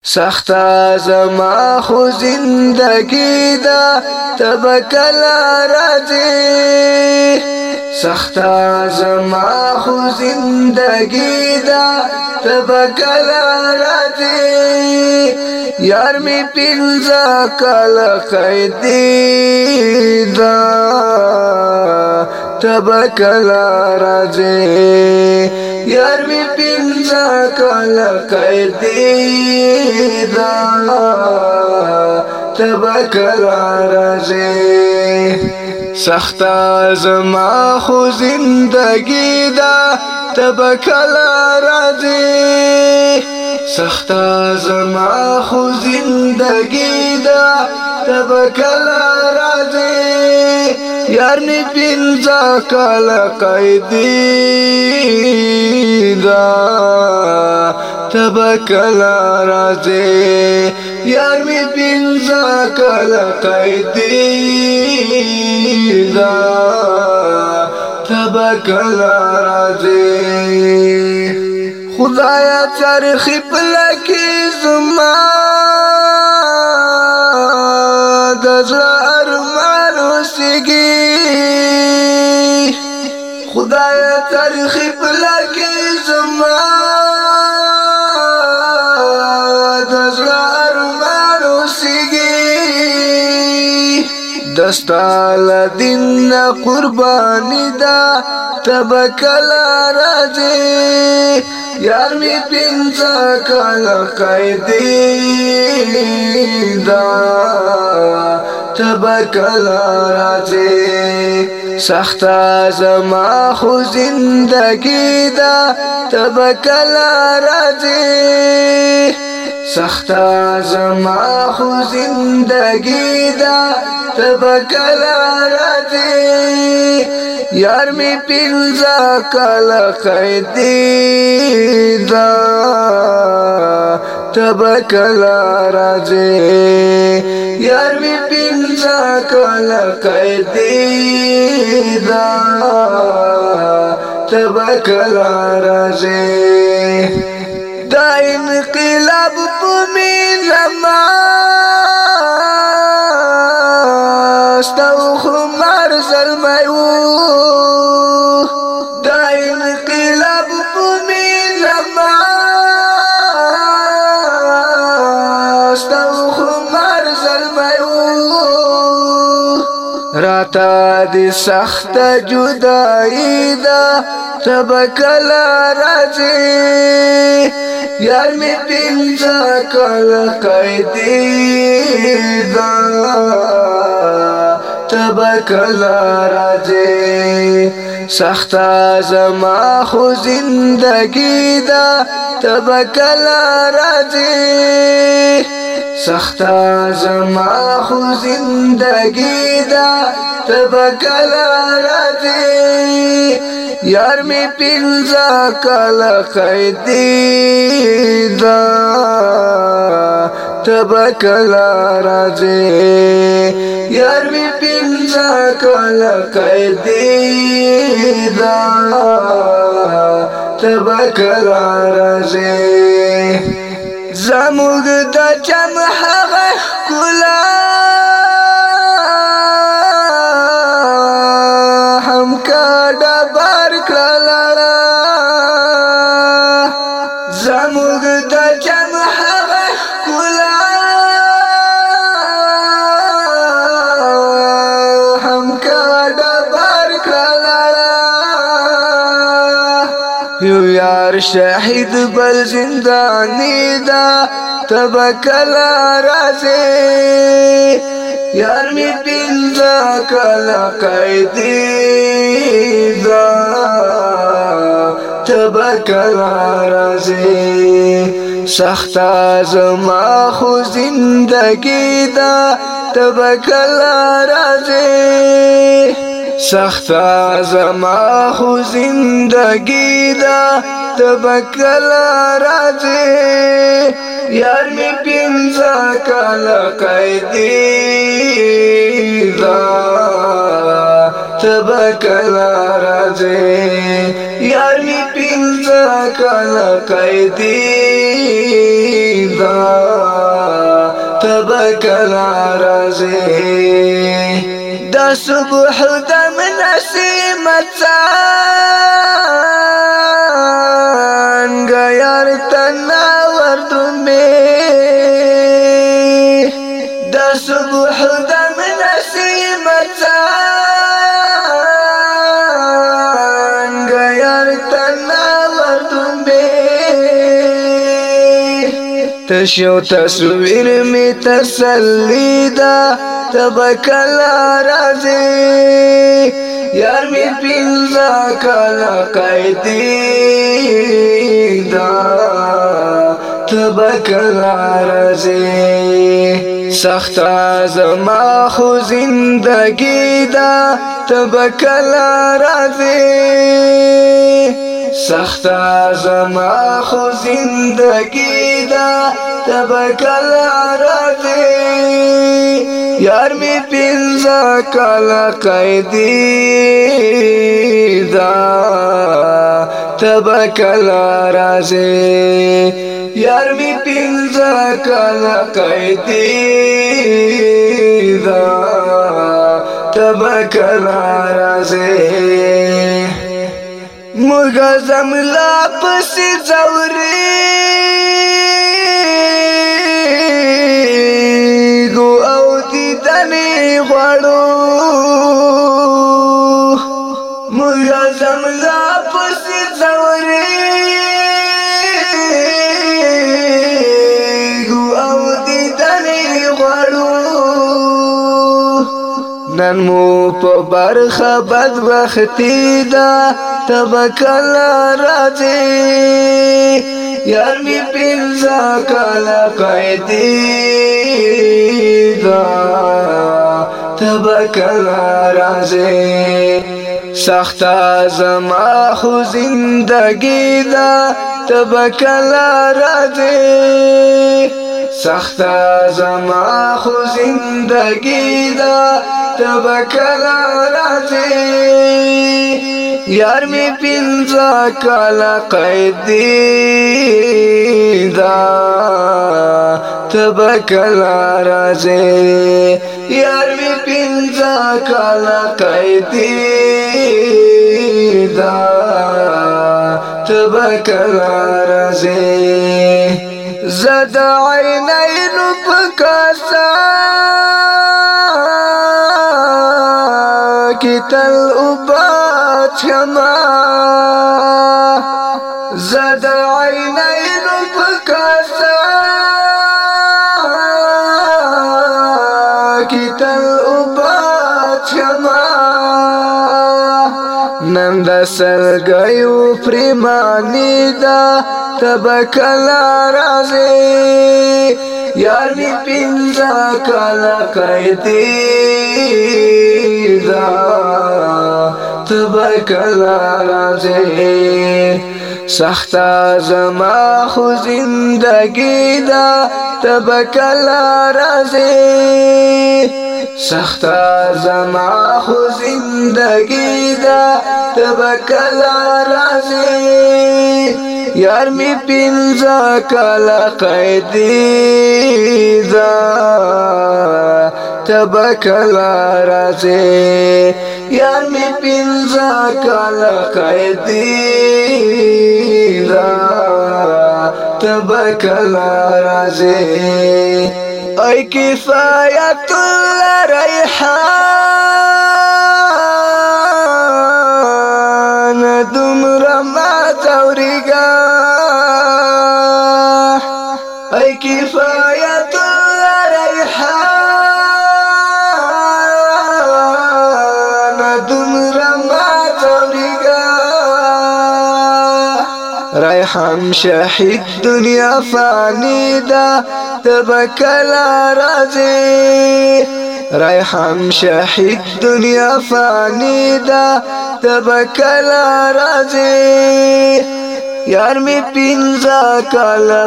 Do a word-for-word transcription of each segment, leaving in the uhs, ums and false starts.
سختا زما خو زندگی دا تبکلا راځي سختا زما خو زندگی دا تبکلا راځي یار می پینځه کال قیدی دا تبکلا راځي یار می پینځه کال قیدی دا تبکلا راځي سختا زما خو زندگی دا تبکلا راځي سختا زما خو زندگی دا تبکلا راځي یار نی پینځه کال قیدی دا تبکلا راځي یار می پینځه کال قیدی دا تبکلا راځي خدایا چرخی پلکی زما دزړه ارمان اوسېږي خدایا چرخی پلکی زما دزړه ارمان اوسېږي دستا لدین قربانی دا تبکلا راځي یار می پینځه کال قیدی دا تبکلا راځي سختا زما خو زندگی دا تبکلا راځي سختا زما خو زندگی دا تبکلا راځي یار می پینځه کال قیدی دا تبکلا راځي یار می پینځه کال قیدی دا تبکلا راځي دا انقلاب په مینه ما ستو خمار زلمی و دا انقلاب په مینه ما ستو خمار زلمی و راتا دی سخت جدائی دا تبکلا راځي یار می پینځه کال قیدی دا تبکلا راځي سختا زما خو زندگی دا تبکلا راځي سختا زما خو زندگی دا تبکلا راځي یار می پینځه کال قیدی دا تبکلا راځي یار می پینځه کال قیدی دا تبکلا راځي زموږ د چم هغه ښکلا هم کډه بار کړله زموږ د چم هغه ښکلا هم کډه بار کړله یو یار شهید بل زندانی دا تبکلا راځي یار می پینځه کال قیدی دا تبکلا راځي سختا زما خو زندگی دا تبکلا راځي سختا زما خو زندگی دا تبکلا راځي یار می پینځه کال قیدی دا تبکلا راځي یار می پینځه کال قیدی دا تبکلا رازی دا صبح دم نسیمت څنګه یار تنا وردمې دا صبح دم نسیمت څنګه یار تنا وردمې تشو تصویر می تسلی دا تبکلا رازی یار می پینزا کلا قیدی دا تبکلا رازی سختا زما خو زندگی دا تبکلا رازی سختا زما خو زندگی دا تبکلا رازی یار می پینزا کلا قیدی دا تبکلا رازی یار می پینزا کلا قیدی دا تبکلا رازی مرغا زملا پسی زوری گو او دیدنی غواړو مرغا زملا پسی زوری گو او دیدنی غواړو نن مو په برخه بدبختی دا تبکلا رازی یار می پینزا کلا قیدی دا تبکلا رازی سختا زما خو زندگی دا تبکلا رازی سختا زما خو زندگی دا تبکلا رازی یار می پینزا کلا قیدی دا تبکلا رازی یار می پینزا کلا قیدی دا تبکلا رازی زد عینین پکاسا کتل اوبات شما زد عینین پکاسا کتل اوبات شما نن د سلګیو پریمانی دا تبکلا رازی یار می پینزا کلا قیدی دا تبکلا رازی سختا زما خو زندگی دا تبکلا رازی سختا زما خو زندگی دا تبکلا رازی یار می پینزا کلا قیدی دا تبکلا رازی یار می پینزا کلا قیدی دا تبکلا رازی ای کفایت الریحان دمرا ما توریگا ای کفایت الریحان دمرا ما توریگا ریحان شهید دنیا فانی دا تبکلا رازی ریحان شهید دنیا فانی دا تبکلا رازی یار می پینزا کلا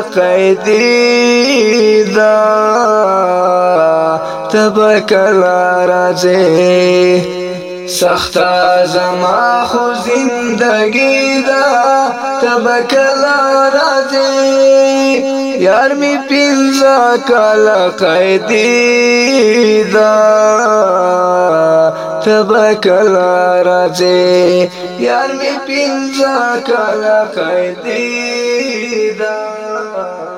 قیدی دا تبکلا رازی سختا زما خو زندگی دا تبکلا راځي یار می پینځه کاله قیدی دا تبکلا راځي یار می پینځه کاله قیدی دا